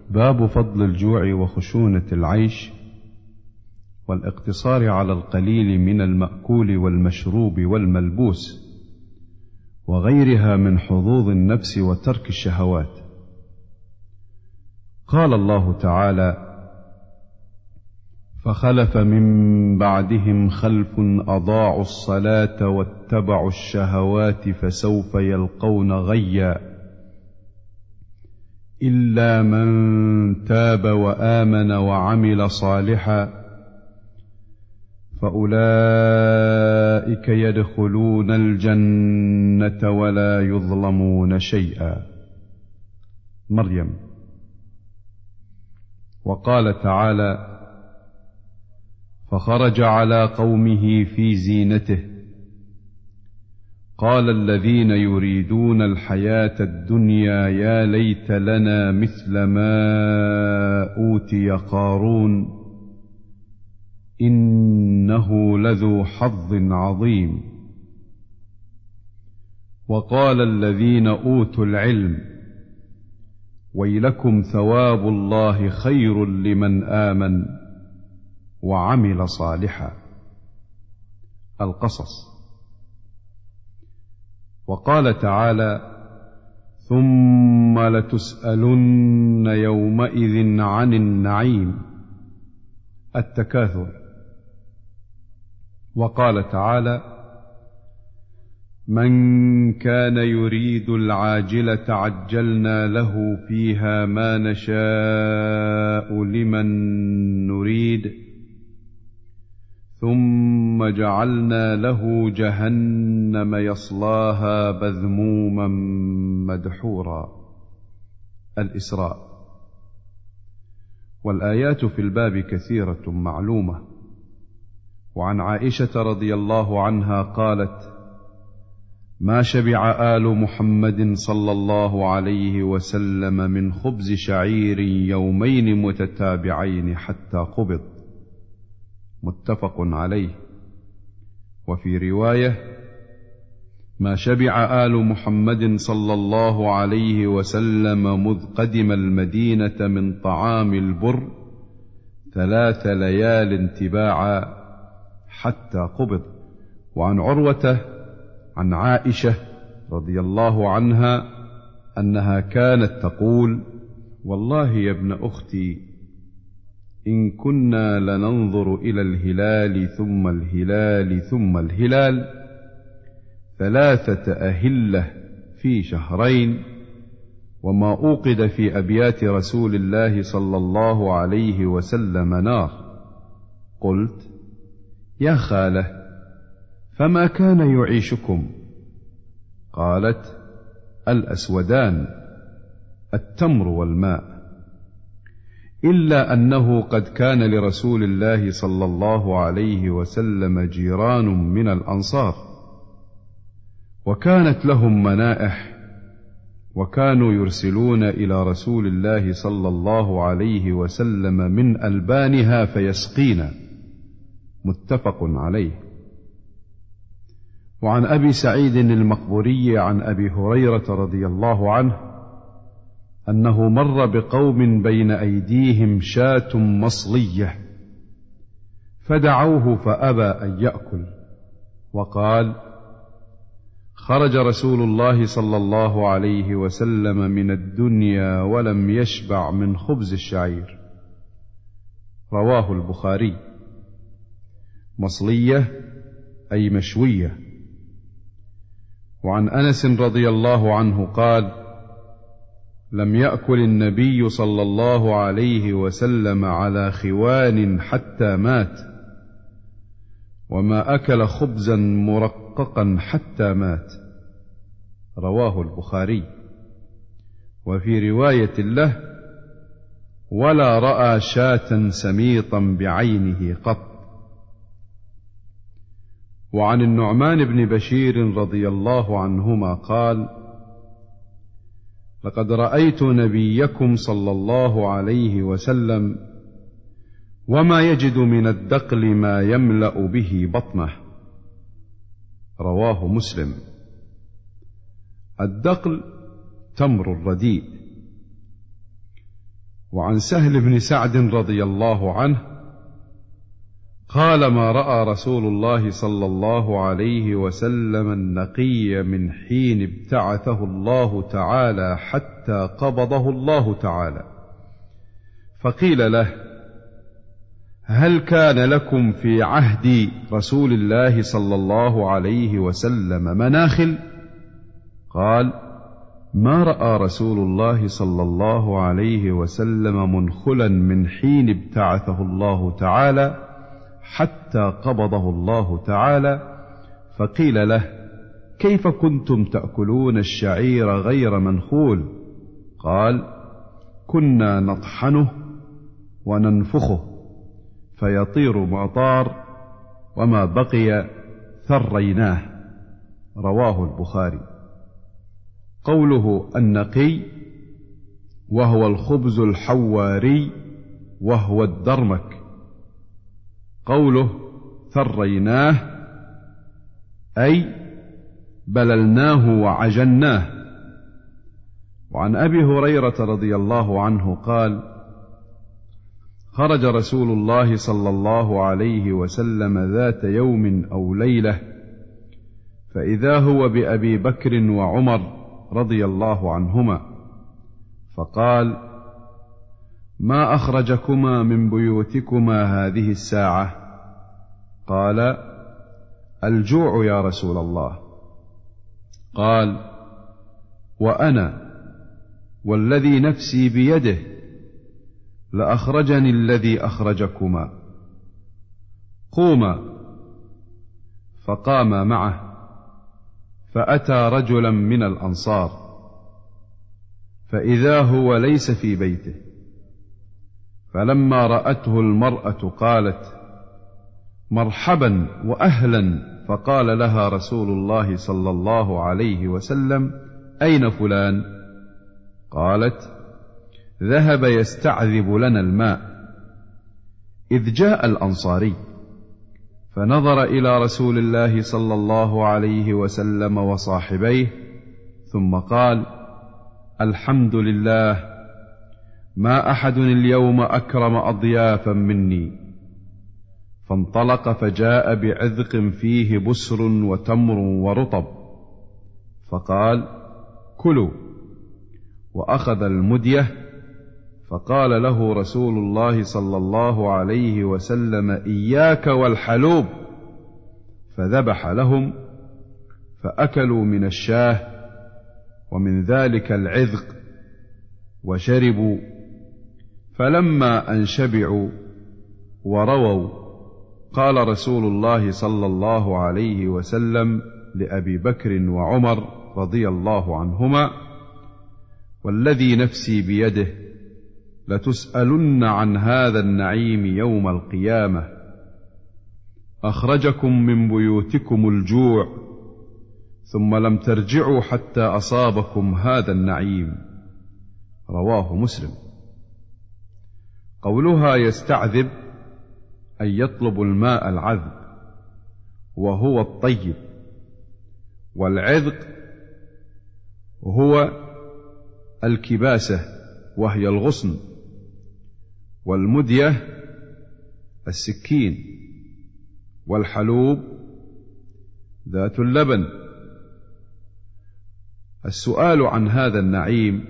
باب فضل الجوع وخشونة العيش والاقتصار على القليل من المأكول والمشروب والملبوس وغيرها من حظوظ النفس وترك الشهوات. قال الله تعالى: فخلف من بعدهم خلف أضاعوا الصلاة واتبعوا الشهوات فسوف يلقون غيا إلا من تاب وآمن وعمل صالحا فأولئك يدخلون الجنة ولا يظلمون شيئا. مريم. وقال تعالى: فخرج على قومه في زينته قال الذين يريدون الحياة الدنيا يا ليت لنا مثل ما أوتي قارون إنه لذو حظ عظيم. وقال الذين أوتوا العلم ويلكم ثواب الله خير لمن آمن وعمل صالحا. القصص. وقال تعالى: ثم لتسألن يومئذ عن النعيم. التكاثر. وقال تعالى: من كان يريد العاجلة عجلنا له فيها ما نشاء لمن نريد ثم جعلنا له جهنم يصلاها مذموما مدحورا. الإسراء. والآيات في الباب كثيرة معلومة. وعن عائشة رضي الله عنها قالت: ما شبع آل محمد صلى الله عليه وسلم من خبز شعير يومين متتابعين حتى قبض. متفق عليه. وفي رواية: ما شبع آل محمد صلى الله عليه وسلم مذ قدم المدينة من طعام البر 3 ليال تباعا حتى قبض. وعن عروة عن عائشة رضي الله عنها أنها كانت تقول: والله يا ابن أختي إن كنا لننظر إلى الهلال ثم الهلال ثم الهلال 3 أهلة في شهرين وما أوقد في أبيات رسول الله صلى الله عليه وسلم نار. قلت: يا خالة فما كان يعيشكم؟ قالت: الأسودان التمر والماء، إلا أنه قد كان لرسول الله صلى الله عليه وسلم جيران من الأنصار وكانت لهم منائح وكانوا يرسلون إلى رسول الله صلى الله عليه وسلم من ألبانها فيسقينا. متفق عليه. وعن أبي سعيد المقبوري عن أبي هريرة رضي الله عنه أنه مر بقوم بين أيديهم شاة مصلية فدعوه فأبى أن يأكل، وقال: خرج رسول الله صلى الله عليه وسلم من الدنيا ولم يشبع من خبز الشعير. رواه البخاري. مصلية أي مشوية. وعن أنس رضي الله عنه قال: لم يأكل النبي صلى الله عليه وسلم على خوان حتى مات، وما أكل خبزا مرققا حتى مات. رواه البخاري. وفي رواية له: ولا رأى شاة سميطا بعينه قط. وعن النعمان بن بشير رضي الله عنهما قال: لقد رأيت نبيكم صلى الله عليه وسلم وما يجد من الدقل ما يملأ به بطنه. رواه مسلم. الدقل تمر الرديء. وعن سهل بن سعد رضي الله عنه قال: ما رأى رسول الله صلى الله عليه وسلم النقي من حين ابتعثه الله تعالى حتى قبضه الله تعالى. فقيل له: هل كان لكم في عهد رسول الله صلى الله عليه وسلم مناخل؟ قال: ما رأى رسول الله صلى الله عليه وسلم منخلا من حين ابتعثه الله تعالى حتى قبضه الله تعالى. فقيل له: كيف كنتم تأكلون الشعير غير منخول؟ قال: كنا نطحنه وننفخه فيطير ما طار، وما بقي ثريناه. رواه البخاري. قوله النقي وهو الخبز الحواري وهو الدرمك. قوله ثريناه أي بللناه وعجناه. وعن أبي هريرة رضي الله عنه قال: خرج رسول الله صلى الله عليه وسلم ذات يوم أو ليلة، فإذا هو بأبي بكر وعمر رضي الله عنهما، فقال: ما أخرجكما من بيوتكما هذه الساعة؟ قال: الجوع يا رسول الله. قال: وأنا والذي نفسي بيده لأخرجني الذي أخرجكما. قوما. فقام معه، فأتى رجلا من الأنصار، فإذا هو ليس في بيته، فلما رأته المرأة قالت: مرحبا وأهلا. فقال لها رسول الله صلى الله عليه وسلم: أين فلان؟ قالت: ذهب يستعذب لنا الماء. إذ جاء الأنصاري فنظر إلى رسول الله صلى الله عليه وسلم وصاحبيه، ثم قال: الحمد لله، ما أحد اليوم أكرم أضيافا مني. فانطلق فجاء بعذق فيه بسر وتمر ورطب، فقال: كلوا. وأخذ المدية، فقال له رسول الله صلى الله عليه وسلم: إياك والحلوب. فذبح لهم، فأكلوا من الشاه ومن ذلك العذق وشربوا. فلما أن شبعوا ورووا، قال رسول الله صلى الله عليه وسلم لأبي بكر وعمر رضي الله عنهما: والذي نفسي بيده لتسألن عن هذا النعيم يوم القيامة. أخرجكم من بيوتكم الجوع، ثم لم ترجعوا حتى أصابكم هذا النعيم. رواه مسلم. قولها يستعذب أي يطلب الماء العذب، وهو الطيب. والعذق هو الكباسة وهي الغصن، والمدية السكين، والحلوب ذات اللبن. السؤال عن هذا النعيم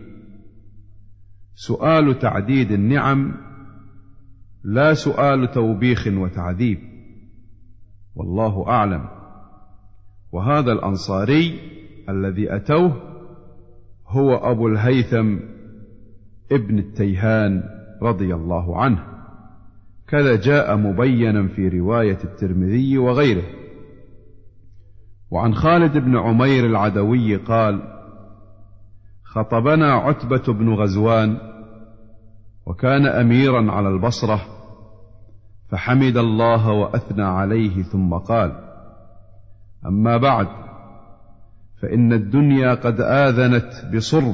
سؤال تعديد النعم، لا سؤال توبيخ وتعذيب، والله أعلم. وهذا الأنصاري الذي أتوه هو أبو الهيثم ابن التيهان رضي الله عنه، كذا جاء مبينا في رواية الترمذي وغيره. وعن خالد بن عمير العدوي قال: خطبنا عتبة بن غزوان، وكان أميرا على البصرة، فحمد الله وأثنى عليه، ثم قال: أما بعد، فإن الدنيا قد آذنت بصرم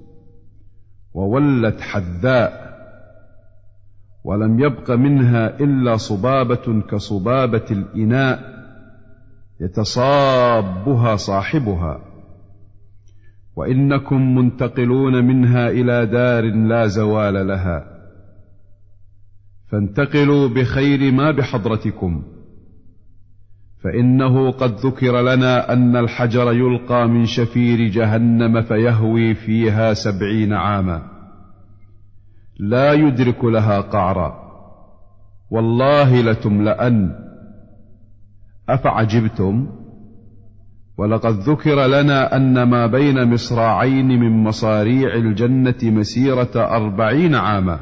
وولت حذاء، ولم يبق منها إلا صبابة كصبابة الإناء يتصابها صاحبها، وإنكم منتقلون منها إلى دار لا زوال لها، فانتقلوا بخير ما بحضرتكم، فإنه قد ذكر لنا أن الحجر يلقى من شفير جهنم فيهوي فيها 70 عاما لا يدرك لها قعرا، والله لتملأن. أفعجبتم؟ ولقد ذكر لنا أن ما بين مصراعين من مصاريع الجنة مسيرة 40 عاما،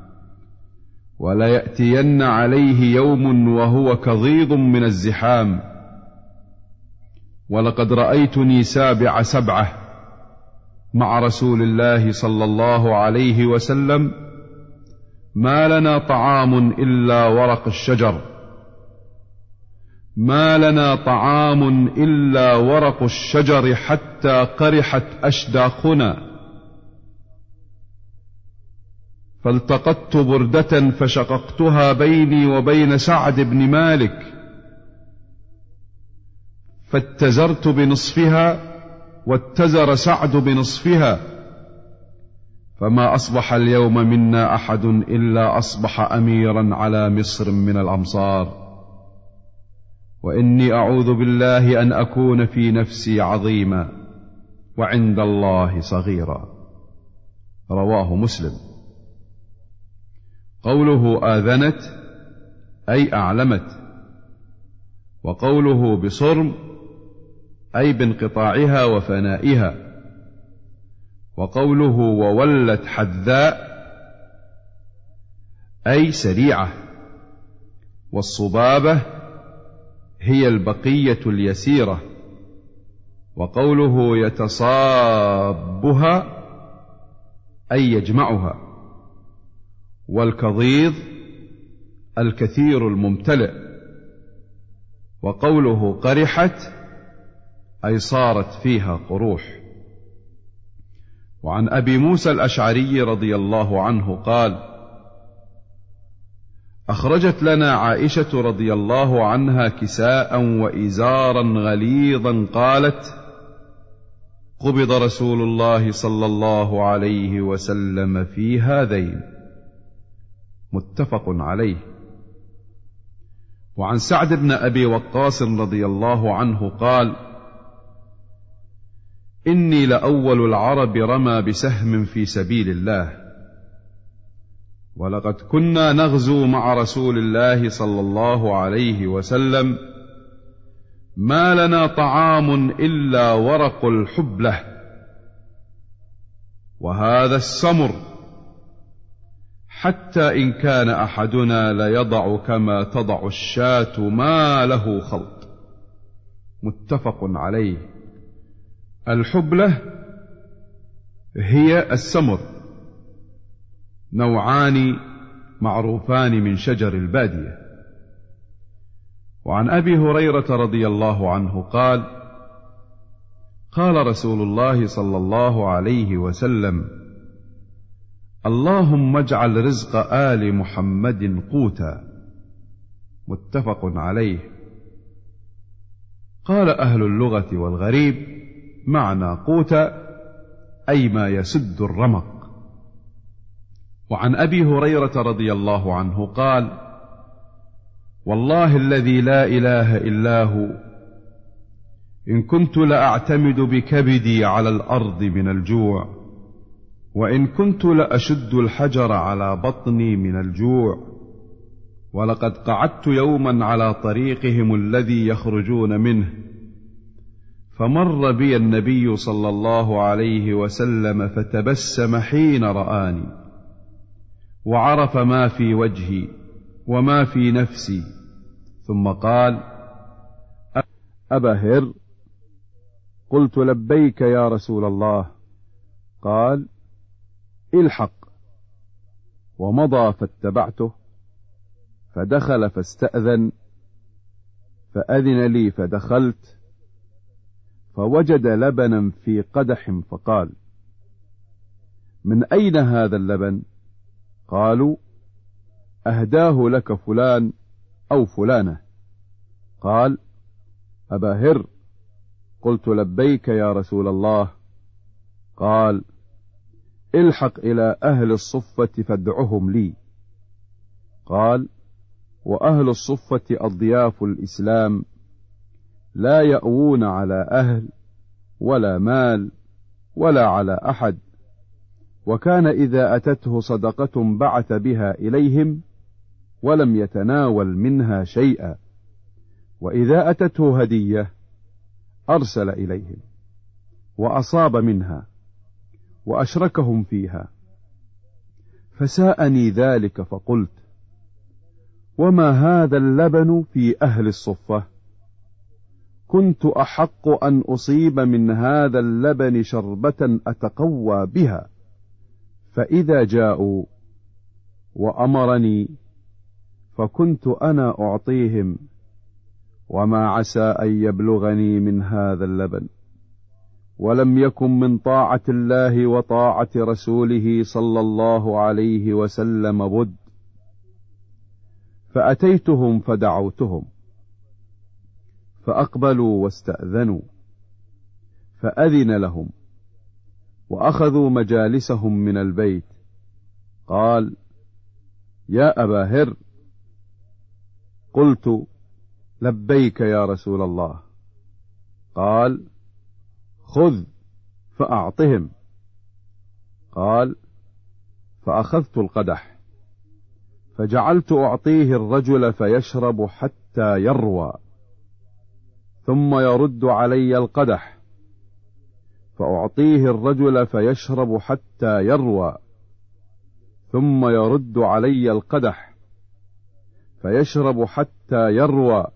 وليأتين عليه يوم وهو كظيظ من الزحام. ولقد رأيتني 7 مع رسول الله صلى الله عليه وسلم، ما لنا طعام إلا ورق الشجر، ما لنا طعام إلا ورق الشجر حتى قرحت أشداقنا، فالتقطت بردة فشققتها بيني وبين سعد بن مالك، فاتزرت بنصفها واتزر سعد بنصفها، فما أصبح اليوم منا أحد إلا أصبح أميرا على مصر من الأمصار، وإني أعوذ بالله أن أكون في نفسي عظيما وعند الله صغيرا. رواه مسلم. قوله آذنت أي أعلمت، وقوله بصرم أي بانقطاعها وفنائها، وقوله وولت حذاء أي سريعة، والصبابة هي البقية اليسيرة، وقوله يتصابها أي يجمعها، والكظيظ الكثير الممتلئ، وقوله قرحت أي صارت فيها قروح. وعن أبي موسى الأشعري رضي الله عنه قال: أخرجت لنا عائشة رضي الله عنها كساء وإزارا غليظا، قالت: قبض رسول الله صلى الله عليه وسلم في هذين. متفق عليه. وعن سعد بن أبي وقاص رضي الله عنه قال: إني لأول العرب رمى بسهم في سبيل الله، ولقد كنا نغزو مع رسول الله صلى الله عليه وسلم، ما لنا طعام إلا ورق الحبلة، وهذا السمر، حتى إن كان أحدنا ليضع كما تضع الشاة ما له خلط. متفق عليه. الحبلة هي السمر، نوعان معروفان من شجر البادية. وعن أبي هريرة رضي الله عنه قال: قال رسول الله صلى الله عليه وسلم: اللهم اجعل رزق آل محمد قوتا. متفق عليه. قال أهل اللغة والغريب: معنى قوتا أي ما يسد الرمق. وعن أبي هريرة رضي الله عنه قال: والله الذي لا إله إلا هو، إن كنت لأعتمد بكبدي على الأرض من الجوع، وإن كنت لأشد الحجر على بطني من الجوع، ولقد قعدت يوما على طريقهم الذي يخرجون منه، فمر بي النبي صلى الله عليه وسلم فتبسم حين رآني، وعرف ما في وجهي وما في نفسي، ثم قال: أبا هر؟ قلت: لبيك يا رسول الله. قال: الحق. ومضى فاتبعته، فدخل فاستأذن، فأذن لي فدخلت، فوجد لبنا في قدح، فقال: من أين هذا اللبن؟ قالوا: أهداه لك فلان أو فلانة. قال: أبا هر؟ قلت: لبيك يا رسول الله. قال: الحق إلى أهل الصفة فادعهم لي. قال: وأهل الصفة أضياف الإسلام، لا يأوون على أهل ولا مال ولا على أحد، وكان إذا أتته صدقة بعث بها إليهم ولم يتناول منها شيئا، وإذا أتته هدية أرسل إليهم وأصاب منها وأشركهم فيها. فساءني ذلك فقلت: وما هذا اللبن في أهل الصفة؟ كنت أحق أن أصيب من هذا اللبن شربة أتقوى بها، فإذا جاءوا وأمرني فكنت أنا أعطيهم، وما عسى أن يبلغني من هذا اللبن، ولم يكن من طاعة الله وطاعة رسوله صلى الله عليه وسلم بد. فأتيتهم فدعوتهم فأقبلوا واستأذنوا، فأذن لهم وأخذوا مجالسهم من البيت. قال: يا أبا هر. قلت: لبيك يا رسول الله. قال: خذ فأعطهم. قال: فأخذت القدح فجعلت أعطيه الرجل فيشرب حتى يروى، ثم يرد علي القدح فأعطيه الرجل فيشرب حتى يروى، ثم يرد علي القدح فيشرب حتى يروى،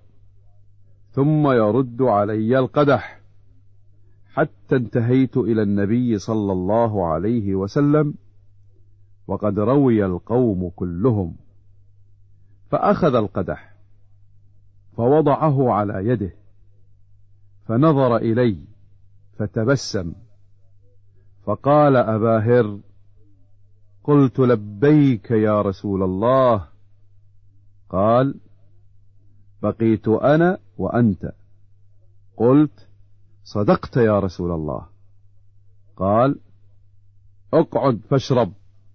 ثم يرد علي القدح، حتى انتهيت إلى النبي صلى الله عليه وسلم وقد روي القوم كلهم. فأخذ القدح فوضعه على يده، فنظر إلي فتبسم فقال: أبا هر. قلت: لبيك يا رسول الله. قال: بقيت أنا وأنت. قلت: صدقت يا رسول الله. قال: اقعد فاشرب.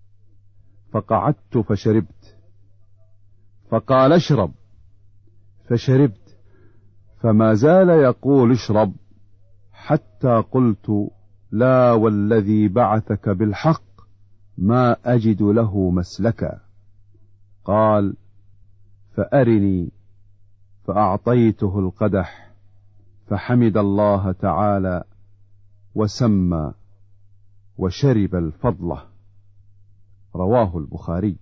فقعدت فشربت. فقال: اشرب. فشربت، فما زال يقول: اشرب، حتى قلت: لا والذي بعثك بالحق ما أجد له مسلكا. قال: فأرني. فأعطيته القدح فحمد الله تعالى وسمى وشرب الفضلة. رواه البخاري.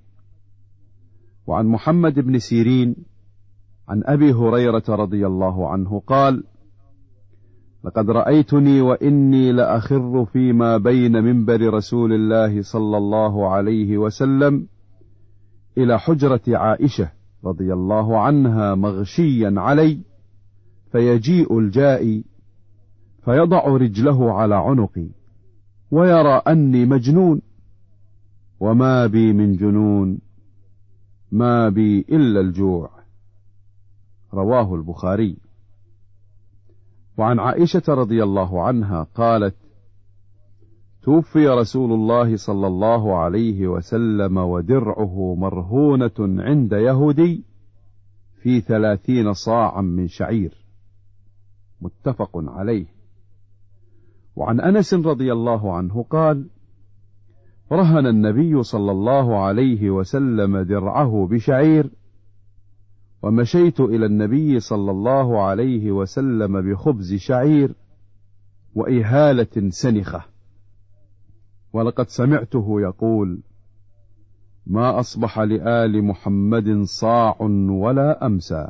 وعن محمد بن سيرين عن أبي هريرة رضي الله عنه قال: لقد رأيتني وإني لأخر فيما بين منبر رسول الله صلى الله عليه وسلم إلى حجرة عائشة رضي الله عنها مغشيا علي، فيجيء الجائي فيضع رجله على عنقي ويرى أني مجنون، وما بي من جنون، ما بي إلا الجوع. رواه البخاري. وعن عائشة رضي الله عنها قالت: توفي رسول الله صلى الله عليه وسلم ودرعه مرهونة عند يهودي في 30 صاعا من شعير. متفق عليه. وعن أنس رضي الله عنه قال: رهن النبي صلى الله عليه وسلم درعه بشعير، ومشيت إلى النبي صلى الله عليه وسلم بخبز شعير وإهالة سنخة، ولقد سمعته يقول: ما أصبح لآل محمد صاع ولا أمسى،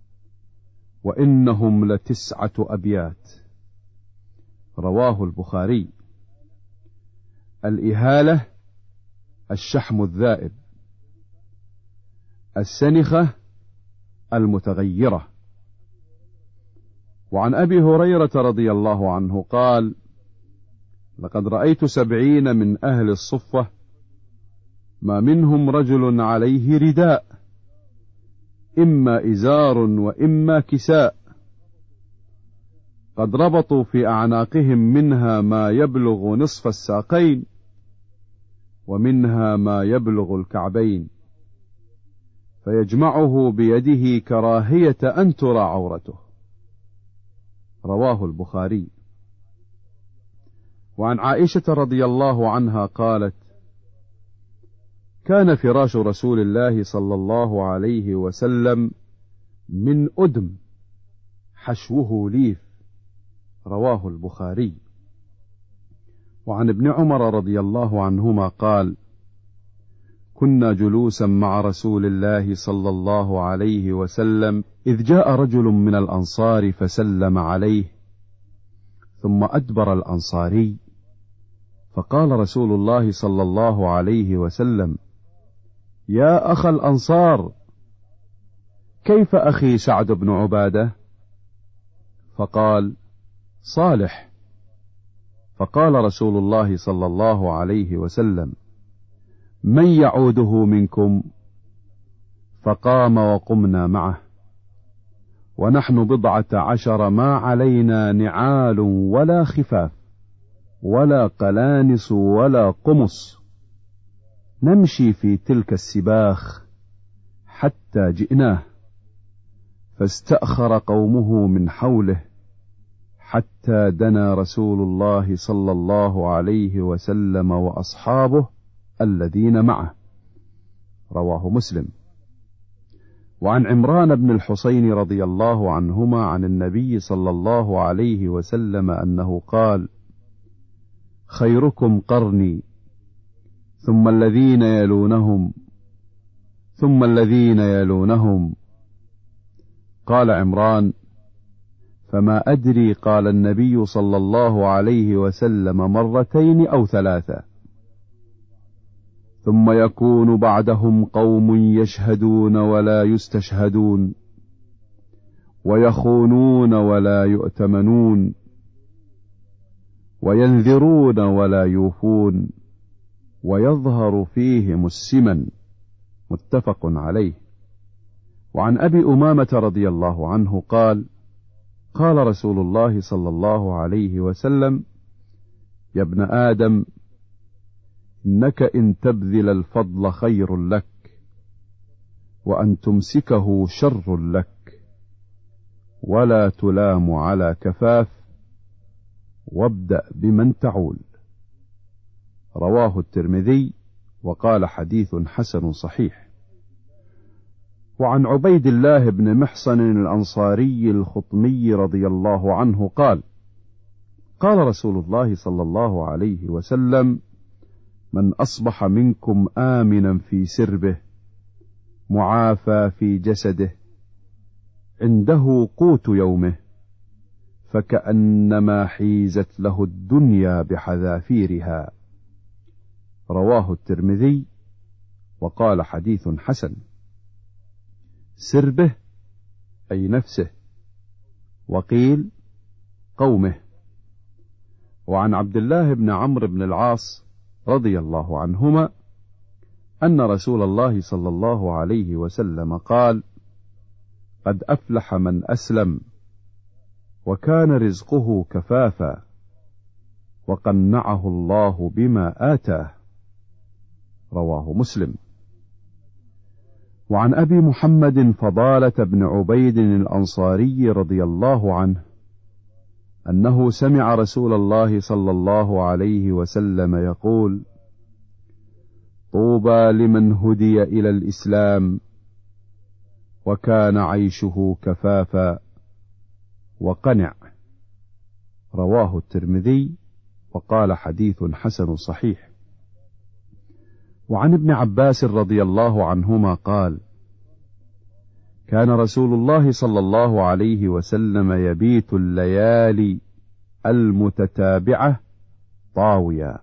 وإنهم ل9 أبيات. رواه البخاري. الإهالة الشحم الذائب، السنخة المتغيرة. وعن أبي هريرة رضي الله عنه قال: لقد رأيت 70 من أهل الصفة ما منهم رجل عليه رداء، إما إزار وإما كساء، قد ربطوا في أعناقهم منها ما يبلغ نصف الساقين ومنها ما يبلغ الكعبين، فيجمعه بيده كراهية أن ترى عورته. رواه البخاري. وعن عائشة رضي الله عنها قالت: كان فراش رسول الله صلى الله عليه وسلم من أدم حشوه ليف. رواه البخاري. وعن ابن عمر رضي الله عنهما قال: كنا جلوسا مع رسول الله صلى الله عليه وسلم إذ جاء رجل من الأنصار فسلم عليه، ثم أدبر الأنصاري، فقال رسول الله صلى الله عليه وسلم: يا أخ الأنصار، كيف أخي سعد بن عبادة؟ فقال: صالح. فقال رسول الله صلى الله عليه وسلم: من يعوده منكم؟ فقام وقمنا معه، ونحن 14 ما علينا نعال ولا خفاف ولا قلانس ولا قمص، نمشي في تلك السباخ حتى جئناه، فاستأخر قومه من حوله حتى دنا رسول الله صلى الله عليه وسلم وأصحابه الذين معه. رواه مسلم. وعن عمران بن الحصين رضي الله عنهما عن النبي صلى الله عليه وسلم أنه قال: خيركم قرني، ثم الذين يلونهم، ثم الذين يلونهم. قال عمران: فما أدري قال النبي صلى الله عليه وسلم 2 أو 3. ثم يكون بعدهم قوم يشهدون ولا يستشهدون، ويخونون ولا يؤتمنون، وينذرون ولا يوفون، ويظهر فيهم السمن. متفق عليه. وعن أبي أمامة رضي الله عنه قال: قال رسول الله صلى الله عليه وسلم: يا ابن آدم، إنك إن تبذل الفضل خير لك، وأن تمسكه شر لك، ولا تلام على كفاف، وابدأ بمن تعول. رواه الترمذي وقال حديث حسن صحيح. وعن عبيد الله بن محصن الأنصاري الخطمي رضي الله عنه قال: قال رسول الله صلى الله عليه وسلم: من أصبح منكم آمنا في سربه، معافى في جسده، عنده قوت يومه، فكأنما حيزت له الدنيا بحذافيرها. رواه الترمذي وقال حديث حسن. سربه أي نفسه، وقيل قومه. وعن عبد الله بن عمرو بن العاص رضي الله عنهما أن رسول الله صلى الله عليه وسلم قال: قد أفلح من أسلم، وكان رزقه كفافا، وقنعه الله بما آتاه. رواه مسلم. وعن أبي محمد فضالة بن عبيد الأنصاري رضي الله عنه أنه سمع رسول الله صلى الله عليه وسلم يقول: طوبى لمن هدي إلى الإسلام، وكان عيشه كفافا، وقنع. رواه الترمذي وقال حديث حسن صحيح. وعن ابن عباس رضي الله عنهما قال: كان رسول الله صلى الله عليه وسلم يبيت الليالي المتتابعة طاويا،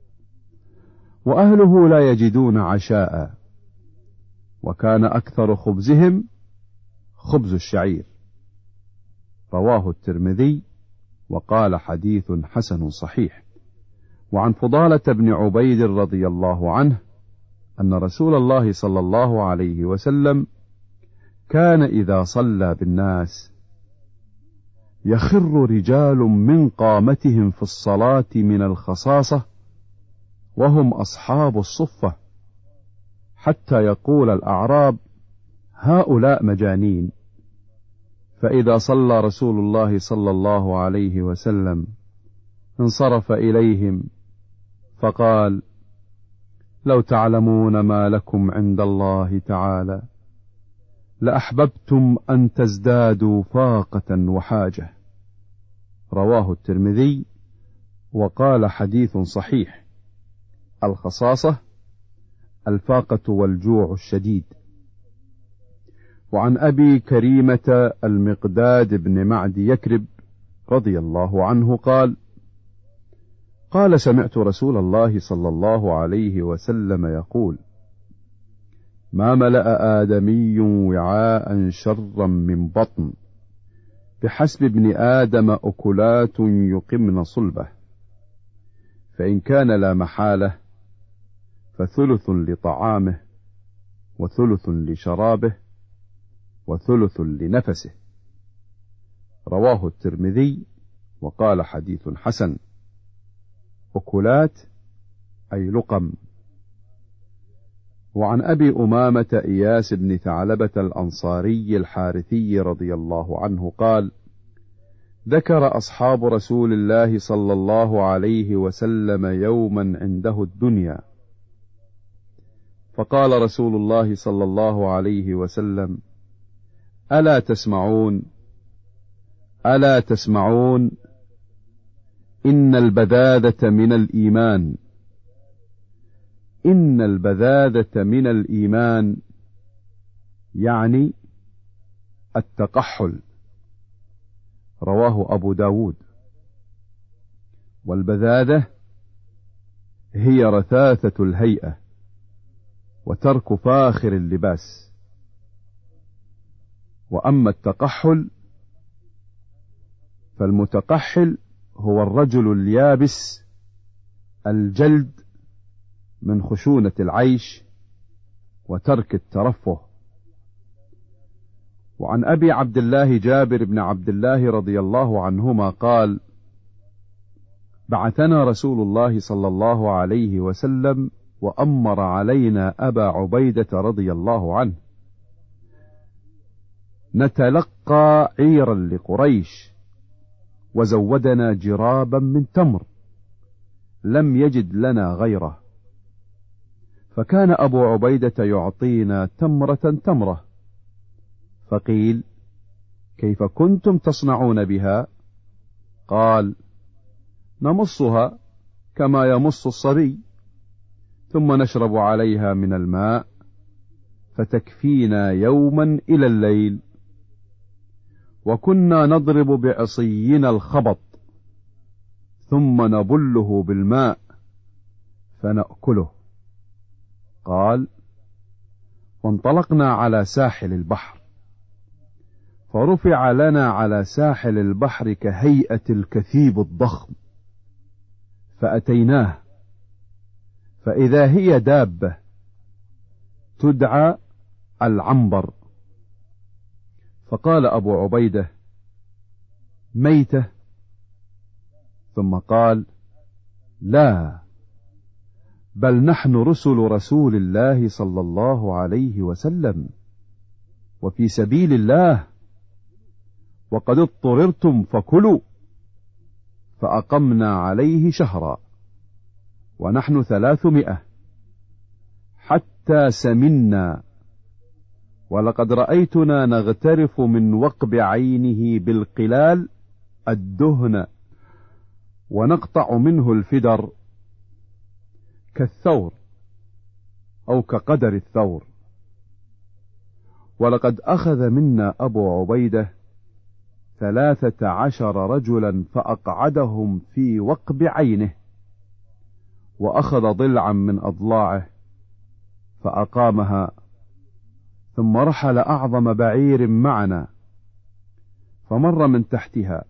وأهله لا يجدون عشاء، وكان أكثر خبزهم خبز الشعير. رواه الترمذي وقال حديث حسن صحيح. وعن فضالة بن عبيد رضي الله عنه أن رسول الله صلى الله عليه وسلم كان إذا صلى بالناس يخر رجال من قامتهم في الصلاة من الخصاصة وهم أصحاب الصفة، حتى يقول الأعراب: هؤلاء مجانين. فإذا صلى رسول الله صلى الله عليه وسلم انصرف إليهم فقال: لو تعلمون ما لكم عند الله تعالى لأحببتم أن تزدادوا فاقة وحاجة. رواه الترمذي وقال: حديث صحيح. الخصاصة الفاقة والجوع الشديد. وعن أبي كريمة المقداد بن معد يكرب رضي الله عنه قال: سمعت رسول الله صلى الله عليه وسلم يقول: ما ملأ آدمي وعاء شرا من بطن، بحسب ابن آدم أكلات يقمن صلبه، فإن كان لا محالة فثلث لطعامه وثلث لشرابه وثلث لنفسه. رواه الترمذي وقال: حديث حسن. أكلات أي لقم. وعن أبي أمامة إياس بن ثعلبة الأنصاري الحارثي رضي الله عنه قال: ذكر أصحاب رسول الله صلى الله عليه وسلم يوما عنده الدنيا، فقال رسول الله صلى الله عليه وسلم: ألا تسمعون إن البذاذة من الإيمان، يعني التقحل. رواه أبو داود. والبذاذة هي رثاثة الهيئة وترك فاخر اللباس. وأما التقحل فالمتقحل هو الرجل اليابس الجلد من خشونة العيش وترك الترفه. وعن أبي عبد الله جابر بن عبد الله رضي الله عنهما قال: بعثنا رسول الله صلى الله عليه وسلم وأمر علينا أبا عبيدة رضي الله عنه نتلقى عيرا لقريش، وزودنا جرابا من تمر لم يجد لنا غيره، فكان أبو عبيدة يعطينا تمرة، فقيل: كيف كنتم تصنعون بها؟ قال: نمصها كما يمص الصبي، ثم نشرب عليها من الماء فتكفينا يوما إلى الليل، وكنا نضرب بعصينا الخبط ثم نبله بالماء فنأكله. قال: وانطلقنا على ساحل البحر، فرفع لنا على ساحل البحر كهيئة الكثيب الضخم، فأتيناه فإذا هي دابة تدعى العنبر، فقال أبو عبيدة: ميتة؟ ثم قال: لا، بل نحن رسل رسول الله صلى الله عليه وسلم وفي سبيل الله، وقد اضطررتم فكلوا. فأقمنا عليه شهرا ونحن 300 حتى سمنا، ولقد رأيتنا نغترف من وقب عينه بالقلال الدهن، ونقطع منه الفدر كالثور أو كقدر الثور. ولقد أخذ منا أبو عبيدة 13 رجلا فأقعدهم في وقب عينه، وأخذ ضلعا من أضلاعه فأقامها، ثم رحل أعظم بعير معنا فمر من تحتها،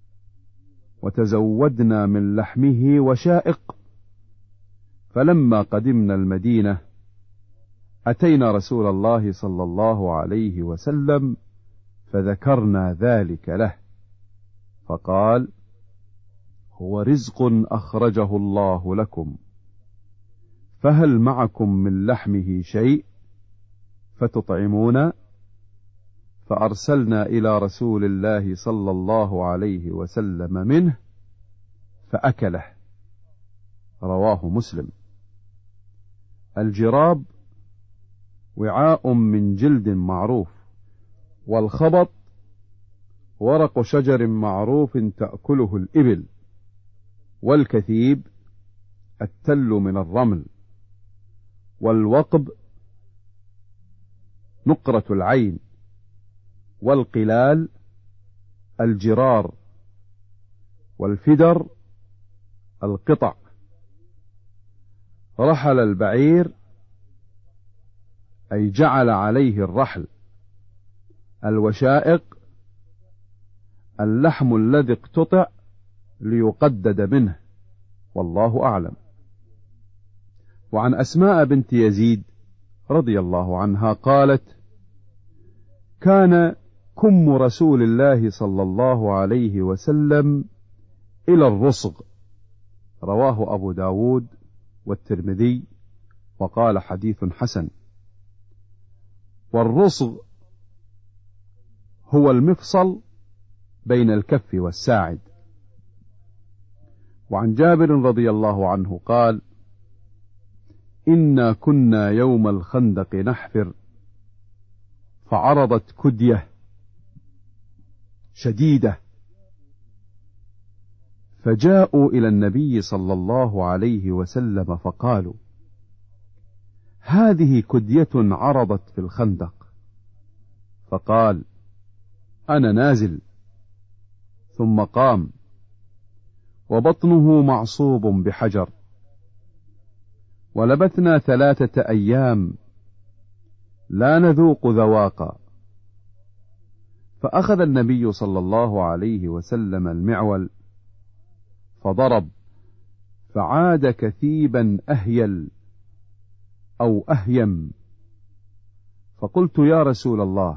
وتزودنا من لحمه وشائق. فلما قدمنا المدينة أتينا رسول الله صلى الله عليه وسلم فذكرنا ذلك له، فقال: هو رزق أخرجه الله لكم، فهل معكم من لحمه شيء فتطعمون؟ فأرسلنا إلى رسول الله صلى الله عليه وسلم منه فأكله. رواه مسلم. الجراب وعاء من جلد معروف، والخبط ورق شجر معروف تأكله الإبل، والكثيب التل من الرمل، والوقب نقرة العين، والقلال الجرار، والفدر القطع. رحل البعير أي جعل عليه الرحل. الوشائق اللحم الذي اقتطع ليقدد منه، والله أعلم. وعن أسماء بنت يزيد رضي الله عنها قالت: كان كم رسول الله صلى الله عليه وسلم إلى الرصغ. رواه أبو داود والترمذي وقال: حديث حسن. والرصغ هو المفصل بين الكف والساعد. وعن جابر رضي الله عنه قال: إنا كنا يوم الخندق نحفر، فعرضت كدية شديدة، فجاءوا إلى النبي صلى الله عليه وسلم فقالوا: هذه كدية عرضت في الخندق. فقال: أنا نازل. ثم قام وبطنه معصوب بحجر. ولبثنا 3 أيام لا نذوق ذواقا. فأخذ النبي صلى الله عليه وسلم المعول فضرب، فعاد كثيبا أهيل أو أهيم. فقلت: يا رسول الله،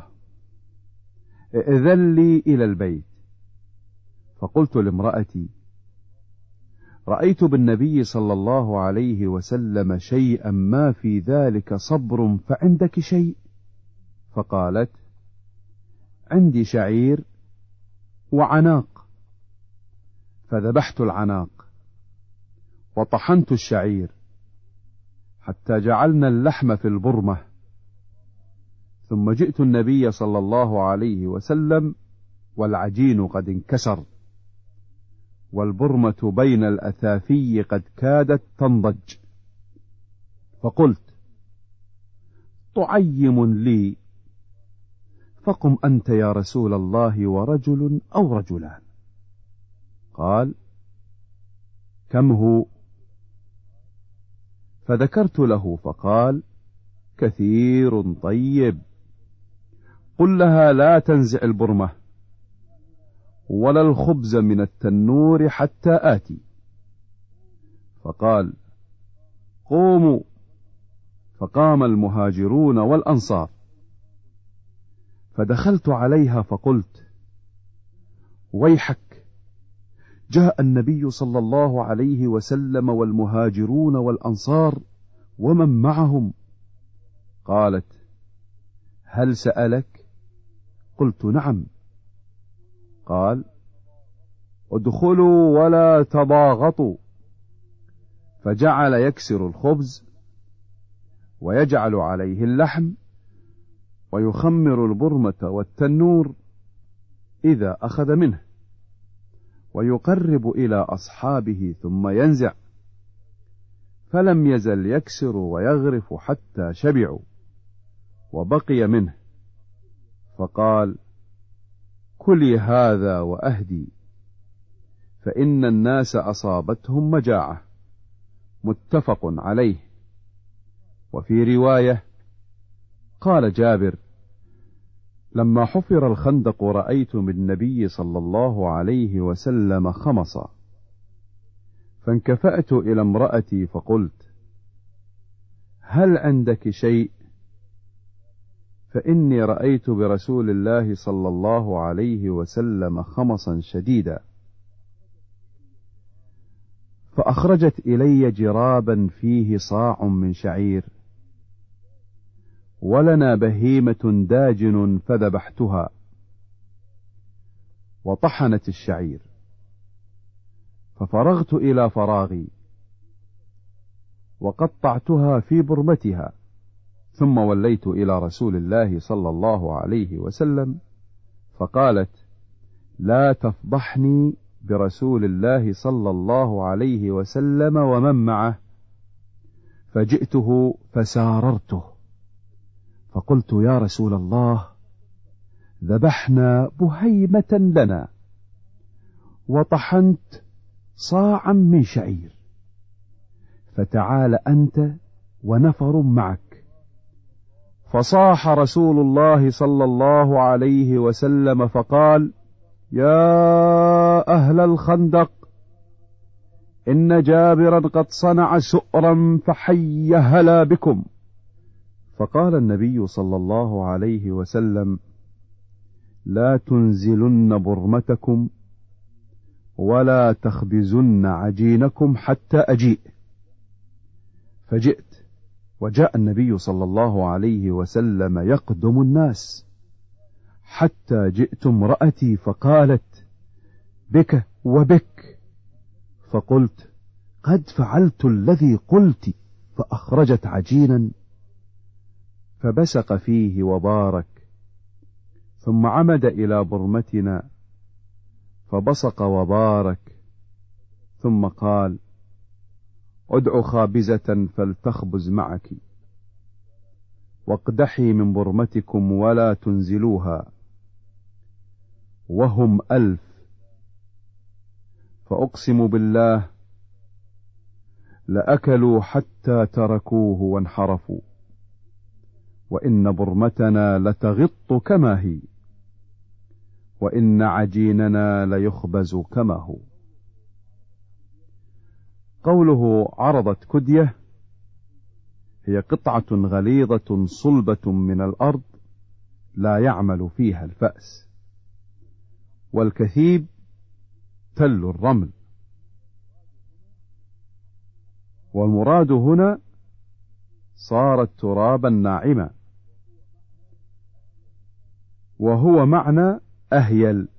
ائذن لي إلى البيت. فقلت لامرأتي: رأيت بالنبي صلى الله عليه وسلم شيئا ما في ذلك صبر، فعندك شيء؟ فقالت: عندي شعير وعناق. فذبحت العناق وطحنت الشعير حتى جعلنا اللحم في البرمة، ثم جئت النبي صلى الله عليه وسلم والعجين قد انكسر، والبرمة بين الأثافي قد كادت تنضج. فقلت: تعيم لي، فقم أنت يا رسول الله ورجل أو رجلان. قال: كم هو؟ فذكرت له فقال: كثير طيب. قل لها لا تنزع البرمة ولا الخبز من التنور حتى آتي. فقال: قوموا. فقام المهاجرون والأنصار، فدخلت عليها فقلت: ويحك، جاء النبي صلى الله عليه وسلم والمهاجرون والأنصار ومن معهم. قالت: هل سألك؟ قلت: نعم. قال: ادخلوا ولا تضاغطوا. فجعل يكسر الخبز ويجعل عليه اللحم ويخمر البرمة والتنور إذا أخذ منه، ويقرب إلى أصحابه ثم ينزع، فلم يزل يكسر ويغرف حتى شبعوا وبقي منه. فقال: كلي هذا وأهدي، فإن الناس أصابتهم مجاعة. متفق عليه. وفي رواية قال جابر: لما حفر الخندق رأيت من النبي صلى الله عليه وسلم خمصا، فانكفأت إلى امرأتي فقلت: هل عندك شيء؟ فإني رأيت برسول الله صلى الله عليه وسلم خمصا شديدا، فأخرجت إلي جرابا فيه صاع من شعير، ولنا بهيمة داجن فذبحتها وطحنت الشعير، ففرغت إلى فراغي وقطعتها في برمتها، ثم وليت إلى رسول الله صلى الله عليه وسلم، فقالت: لا تفضحني برسول الله صلى الله عليه وسلم ومن معه. فجئته فساررته، فقلت: يا رسول الله، ذبحنا بهيمة لنا وطحنت صاعا من شعير، فتعال أنت ونفر معك. فصاح رسول الله صلى الله عليه وسلم فقال: يا أهل الخندق، إن جابرا قد صنع سؤرا فحي هلا بكم. فقال النبي صلى الله عليه وسلم: لا تنزلن برمتكم ولا تخبزن عجينكم حتى أجيء. فجئت، وجاء النبي صلى الله عليه وسلم يقدم الناس، حتى جئت امرأتي فقالت: بك وبك. فقلت: قد فعلت الذي قلت. فأخرجت عجينا فبسق فيه وبارك، ثم عمد إلى برمتنا فبصق وبارك، ثم قال: ادع خابزة فلتخبز معك، واقدحي من برمتكم ولا تنزلوها، وهم 1000. فأقسم بالله لأكلوا حتى تركوه وانحرفوا، وإن برمتنا لتغط كما هي، وإن عجيننا ليخبز كما هو. قوله عرضت كدية هي قطعة غليظة صلبة من الأرض لا يعمل فيها الفأس، والكثيب تل الرمل، والمراد هنا صارت ترابا ناعما، وهو معنى أهيل.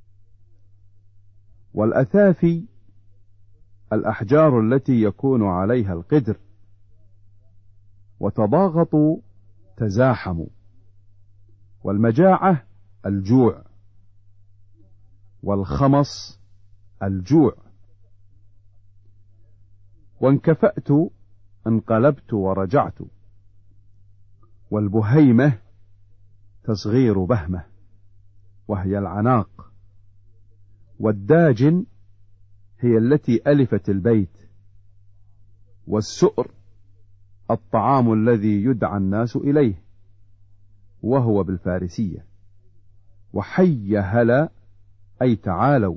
والأثافي الأحجار التي يكون عليها القدر، وتضاغطوا تزاحموا. والمجاعة الجوع، والخمص الجوع. وانكفأت انقلبت ورجعت. والبهيمة تصغير بهمة وهي العناق. والداجن هي التي ألفت البيت. والسؤر الطعام الذي يدعى الناس إليه، وهو بالفارسية. وحي هلا أي تعالوا.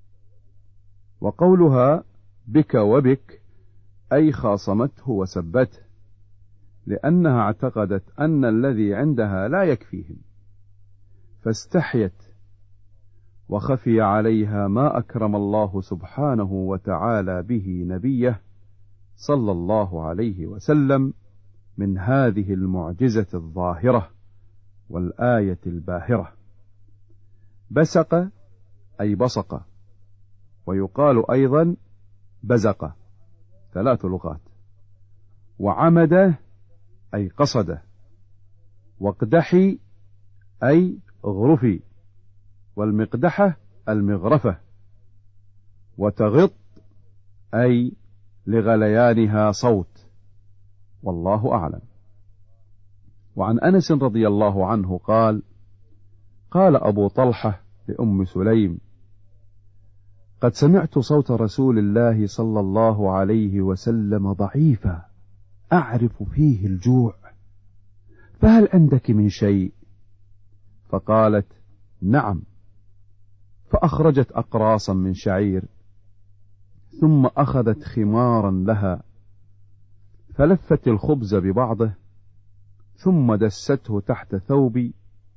وقولها بك وبك أي خاصمته وسبته، لأنها اعتقدت أن الذي عندها لا يكفيهم، فاستحيت وخفي عليها ما أكرم الله سبحانه وتعالى به نبيه صلى الله عليه وسلم من هذه المعجزة الظاهرة والآية الباهرة. بسق أي بصق، ويقال أيضا بزق، 3 لغات. وعمد أي قصد، واقدحي أي اغرفي، والمقدحة المغرفة، وتغط أي لغليانها صوت. والله أعلم. وعن أنس رضي الله عنه قال: قال أبو طلحة لأم سليم: قد سمعت صوت رسول الله صلى الله عليه وسلم ضعيفا أعرف فيه الجوع، فهل عندك من شيء؟ فقالت: نعم. فأخرجت أقراصا من شعير، ثم أخذت خمارا لها، فلفت الخبز ببعضه ثم دسته تحت ثوبي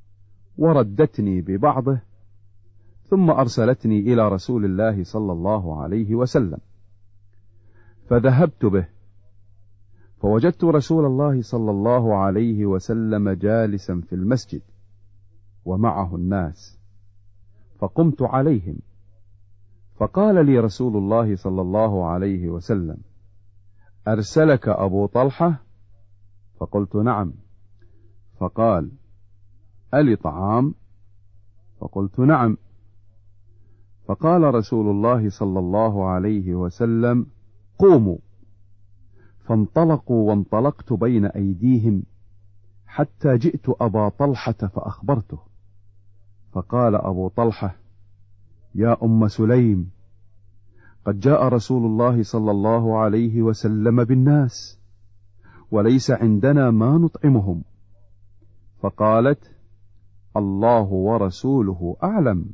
وردتني ببعضه، ثم أرسلتني إلى رسول الله صلى الله عليه وسلم، فذهبت به، فوجدت رسول الله صلى الله عليه وسلم جالسا في المسجد ومعه الناس، فقمت عليهم، فقال لي رسول الله صلى الله عليه وسلم: أرسلك أبو طلحة؟ فقلت: نعم. فقال: ألي طعام؟ فقلت: نعم. فقال رسول الله صلى الله عليه وسلم: قوموا. فانطلقوا وانطلقت بين أيديهم حتى جئت أبا طلحة فأخبرته، فقال أبو طلحة: يا أم سليم، قد جاء رسول الله صلى الله عليه وسلم بالناس وليس عندنا ما نطعمهم. فقالت: الله ورسوله أعلم.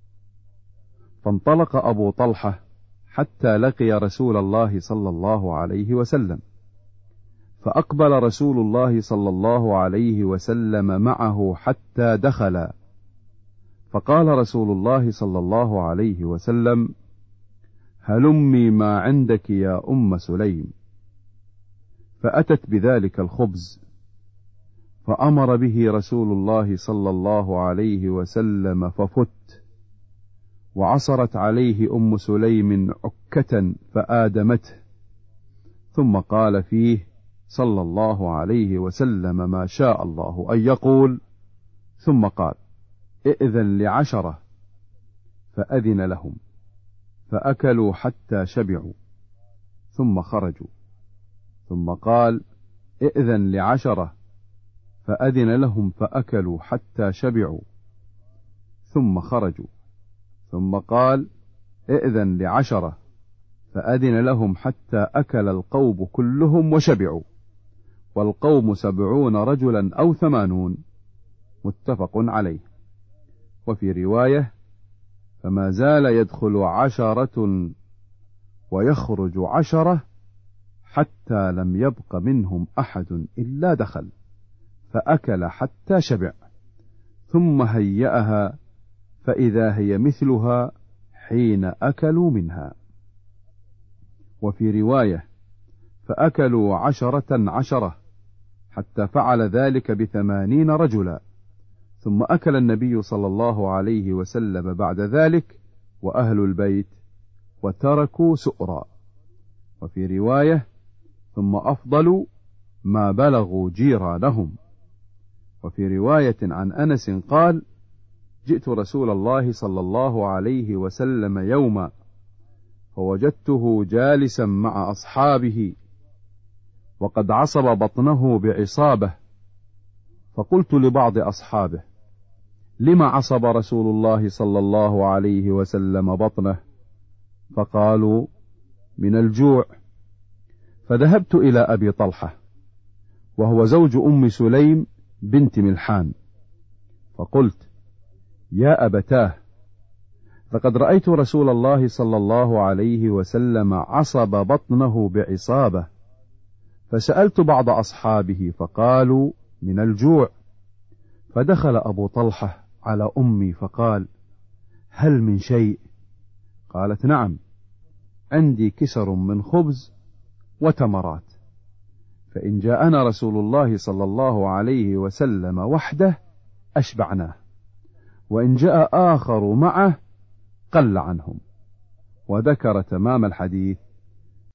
فانطلق أبو طلحة حتى لقي رسول الله صلى الله عليه وسلم، فأقبل رسول الله صلى الله عليه وسلم معه حتى دخل، فقال رسول الله صلى الله عليه وسلم: هلمي ما عندك يا أم سليم. فأتت بذلك الخبز، فأمر به رسول الله صلى الله عليه وسلم ففت، وعصرت عليه أم سليم عكة فآدمته، ثم قال فيه صلى الله عليه وسلم ما شاء الله أن يقول، ثم قال: ائذن ل10، فأذن لهم فأكلوا حتى شبعوا ثم خرجوا، ثم قال: ائذن ل10، فأذن لهم فأكلوا حتى شبعوا ثم خرجوا، ثم قال: ائذن ل10، فأذن لهم حتى أكل القوم كلهم وشبعوا، والقوم 70 رجلا أو 80، متفق عليه. وفي رواية: فما زال يدخل 10 ويخرج 10 حتى لم يبق منهم أحد إلا دخل، فأكل حتى شبع، ثم هيأها فإذا هي مثلها حين أكلوا منها. وفي رواية: فأكلوا 10 حتى فعل ذلك ب80 رجلا، ثم أكل النبي صلى الله عليه وسلم بعد ذلك وأهل البيت وتركوا سؤرا. وفي رواية: ثم أفضلوا ما بلغوا جيرانهم. وفي رواية عن أنس قال: جئت رسول الله صلى الله عليه وسلم يوما فوجدته جالسا مع أصحابه وقد عصب بطنه بعصابة، فقلت لبعض أصحابه: لما عصب رسول الله صلى الله عليه وسلم بطنه؟ فقالوا: من الجوع. فذهبت إلى أبي طلحة وهو زوج أم سليم بنت ملحان، فقلت: يا أبتاه، لقد رأيت رسول الله صلى الله عليه وسلم عصب بطنه بعصابة. فسألت بعض أصحابه فقالوا: من الجوع. فدخل أبو طلحة على أمي فقال: هل من شيء؟ قالت: نعم، عندي كسر من خبز وتمرات، فإن جاءنا رسول الله صلى الله عليه وسلم وحده أشبعناه، وإن جاء آخر معه قل عنهم. وذكر تمام الحديث